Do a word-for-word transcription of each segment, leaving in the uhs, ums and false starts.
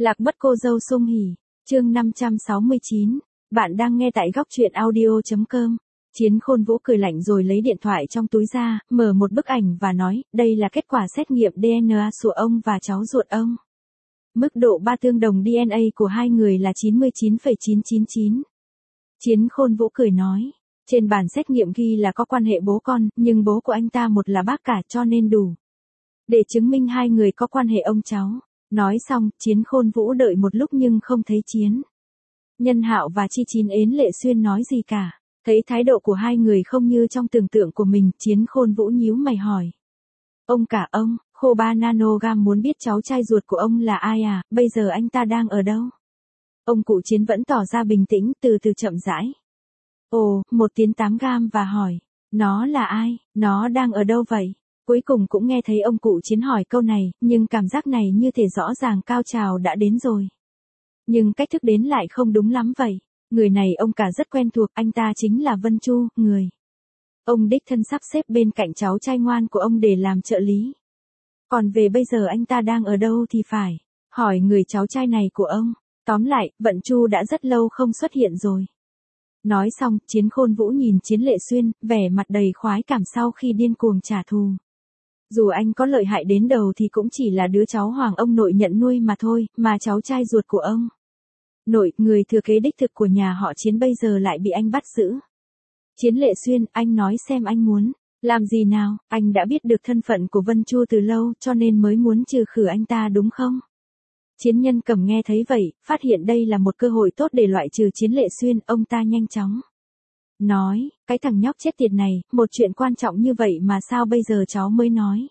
Lạc mất cô dâu Sung Hỉ, chương năm trăm sáu mươi chín, bạn đang nghe tại góc truyện audio.com. Chiến Khôn Vũ cười lạnh rồi lấy điện thoại trong túi ra, mở một bức ảnh và nói, đây là kết quả xét nghiệm đê en a của ông và cháu ruột ông. Mức độ ba tương đồng đê en a của hai người là chín mươi chín phẩy chín chín chín. Chiến Khôn Vũ cười nói, trên bản xét nghiệm ghi là có quan hệ bố con, nhưng bố của anh ta một là bác cả cho nên đủ để chứng minh hai người có quan hệ ông cháu. Nói xong, Chiến Khôn Vũ đợi một lúc nhưng không thấy Chiến Nhân Hạo và Chi Chín Ến Lệ Xuyên nói gì cả. Thấy thái độ của hai người không như trong tưởng tượng của mình, Chiến Khôn Vũ nhíu mày hỏi. Ông cả ông, Khô Ba Nanogam muốn biết cháu trai ruột của ông là ai à, bây giờ anh ta đang ở đâu? Ông cụ Chiến vẫn tỏ ra bình tĩnh, từ từ chậm rãi. Ồ, một tiếng tám gam và hỏi, nó là ai, nó đang ở đâu vậy? Cuối cùng cũng nghe thấy ông cụ Chiến hỏi câu này, nhưng cảm giác này như thể rõ ràng cao trào đã đến rồi. Nhưng cách thức đến lại không đúng lắm vậy. Người này ông cả rất quen thuộc, anh ta chính là Vân Chu, người ông đích thân sắp xếp bên cạnh cháu trai ngoan của ông để làm trợ lý. Còn về bây giờ anh ta đang ở đâu thì phải hỏi người cháu trai này của ông. Tóm lại, Vận Chu đã rất lâu không xuất hiện rồi. Nói xong, Chiến Khôn Vũ nhìn Chiến Lệ Xuyên, vẻ mặt đầy khoái cảm sau khi điên cuồng trả thù. Dù anh có lợi hại đến đầu thì cũng chỉ là đứa cháu hoàng ông nội nhận nuôi mà thôi, mà cháu trai ruột của ông nội, người thừa kế đích thực của nhà họ Chiến bây giờ lại bị anh bắt giữ. Chiến Lệ Xuyên, anh nói xem anh muốn làm gì nào, anh đã biết được thân phận của Vân Chu từ lâu cho nên mới muốn trừ khử anh ta đúng không? Chiến Nhân Cầm nghe thấy vậy, phát hiện đây là một cơ hội tốt để loại trừ Chiến Lệ Xuyên, ông ta nhanh chóng nói, cái thằng nhóc chết tiệt này, một chuyện quan trọng như vậy mà sao bây giờ cháu mới nói?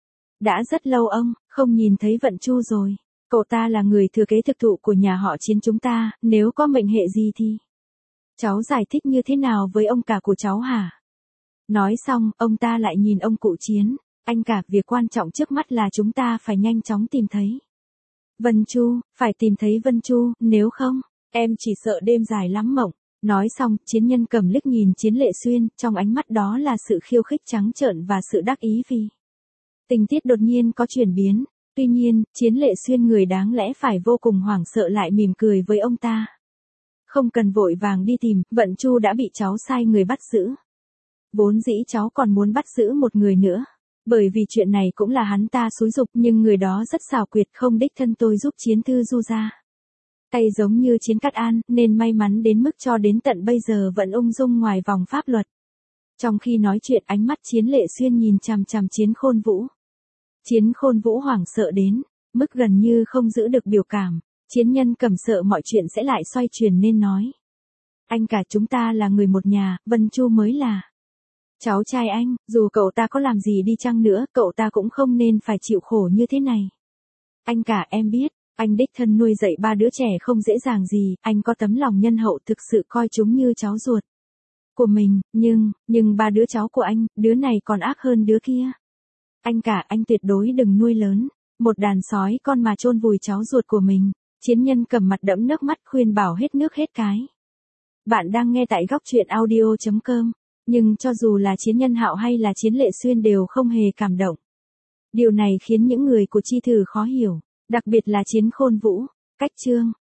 Đã rất lâu ông, không nhìn thấy Vận Chu rồi. Cậu ta là người thừa kế thực thụ của nhà họ Chiến chúng ta, nếu có mệnh hệ gì thì cháu giải thích như thế nào với ông cả của cháu hả? Nói xong, ông ta lại nhìn ông cụ Chiến, anh cả, việc quan trọng trước mắt là chúng ta phải nhanh chóng tìm thấy Vân Chu, phải tìm thấy Vân Chu, nếu không, em chỉ sợ đêm dài lắm mộng. Nói xong, Chiến Nhân Cầm liếc nhìn Chiến Lệ Xuyên, trong ánh mắt đó là sự khiêu khích trắng trợn và sự đắc ý vì tình tiết đột nhiên có chuyển biến. Tuy nhiên, Chiến Lệ Xuyên người đáng lẽ phải vô cùng hoảng sợ lại mỉm cười với ông ta. Không cần vội vàng đi tìm, Vận Chu đã bị cháu sai người bắt giữ. Vốn dĩ cháu còn muốn bắt giữ một người nữa. Bởi vì chuyện này cũng là hắn ta xúi giục, nhưng người đó rất xảo quyệt, không đích thân tôi giúp Chiến Thư Du ra tay giống như Chiến Cát An, nên may mắn đến mức cho đến tận bây giờ vẫn ung dung ngoài vòng pháp luật. Trong khi nói chuyện, ánh mắt Chiến Lệ Xuyên nhìn chằm chằm Chiến Khôn Vũ. Chiến Khôn Vũ hoảng sợ đến mức gần như không giữ được biểu cảm. Chiến Nhân Cầm sợ mọi chuyện sẽ lại xoay chuyển nên nói, anh cả, chúng ta là người một nhà, Vân Chu mới là cháu trai anh, dù cậu ta có làm gì đi chăng nữa, cậu ta cũng không nên phải chịu khổ như thế này. Anh cả, em biết, anh đích thân nuôi dạy ba đứa trẻ không dễ dàng gì, anh có tấm lòng nhân hậu, thực sự coi chúng như cháu ruột của mình, nhưng, nhưng ba đứa cháu của anh, đứa này còn ác hơn đứa kia. Anh cả, anh tuyệt đối đừng nuôi lớn một đàn sói con mà chôn vùi cháu ruột của mình. Chiến Nhân Cầm mặt đẫm nước mắt khuyên bảo hết nước hết cái. Bạn đang nghe tại góc truyện audio.com. Nhưng cho dù là Chiến Nhân Hạo hay là Chiến Lệ Xuyên đều không hề cảm động. Điều này khiến những người của Chi Thử khó hiểu, đặc biệt là Chiến Khôn Vũ. Cách chương